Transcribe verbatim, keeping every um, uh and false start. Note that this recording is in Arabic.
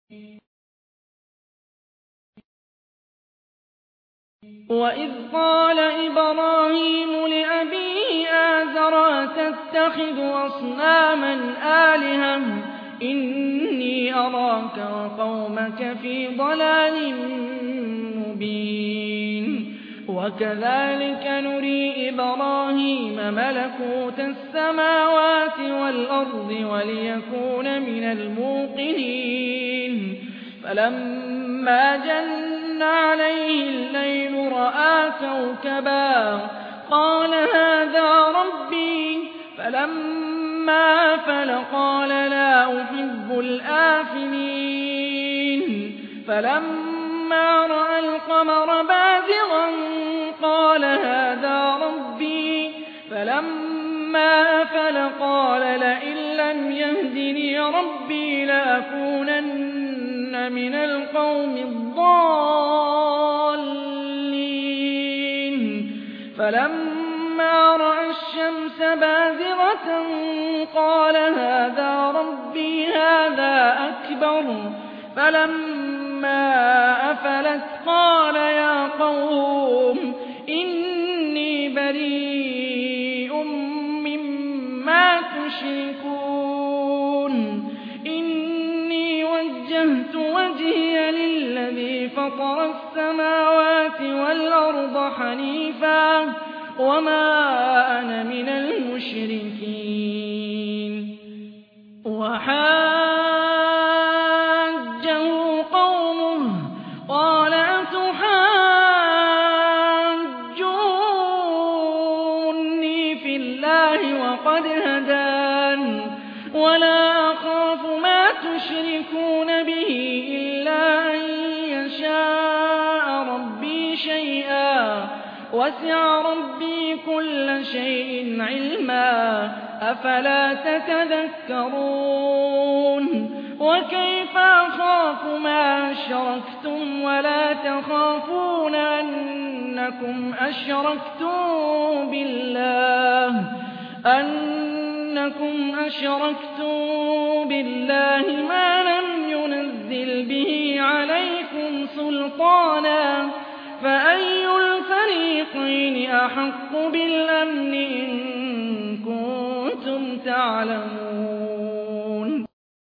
وَإِذْ قَالَ إِبْرَاهِيمُ لِأَبِيهِ آزَرَ أَتَتَّخِذُ أَصْنَامًا آلِهَةً ۖ إِنِّي أَرَاكَ وَقَوْمَكَ فِي ضَلَالٍ مُّبِينٍ وَكَذَٰلِكَ نُرِي إِبْرَاهِيمَ مَلَكُوتَ السَّمَاوَاتِ وَالْأَرْضِ وَلِيَكُونَ مِنَ الْمُوقِنِينَ فَلَمَّا جَنَّ عَلَيْهِ اللَّيْلُ رَأَىٰ كَوْكَبًا قَالَ هَٰذَا رَبِّي فَلَمَّا أَفَلَ قَالَ لَا أُحِبُّ الْآفِلِينَ فَلَمَّا رَأَى الْقَمَرَ بَازِغًا قَالَ هَٰذَا رَبِّي فَلَمَّا أَفَلَ قَالَ لَئِن لَّمْ يَهْدِنِي رَبِّي لَأَكُونَنَّ مِنَ الْقَوْمِ الضَّالِّينَ فَلَمَّا رَأَى الشَّمْسَ بَازِغَةً قَالَ هَٰذَا رَبِّي هَٰذَا أَكْبَرُ فَلَمَّا أَفَلَتْ قَالَ يَا قَوْمِ إِنِّي بَرِيءٌ مِّمَّا تُشْرِكُونَ إِنِّي وَجَّهْتُ وَجْهِيَ لِلَّذِي فَطَرَ السَّمَاوَاتِ وَالْأَرْضَ حَنِيفًا وَمَا أَنَا مِنَ الْمُشْرِكِينَ وَحَاجَّهُ قَوْمُهُ قَالَ أَتُحَاجُّونِّي فِي اللَّهِ وَقَدْ هَدَانِ وَلَا أَخَافُ مَا تُشْرِكُونَ بِهِ إِلَّا أَن يَشَاءَ رَبِّي شَيْئًا وَسِعَ رَبِّي كُلَّ شَيْءٍ عِلْمًا أَفَلَا تَتَذَكَّرُونَ وَكَيْفَ أَخَافُ مَا أَشْرَكْتُمْ وَلَا تَخَافُونَ أَنَّكُمْ أَشْرَكْتُم بِاللَّهِ أَنَّكُمْ أَشْرَكْتُم بِاللَّهِ مَا لَمْ يُنَزِّلْ بِهِ عَلَيْكُمْ سُلْطَانًا فَأَيُّ الْفَرِيقَيْنِ أَحَقُّ بِالْأَمْنِ إِن كُنتُمْ تَعْلَمُونَ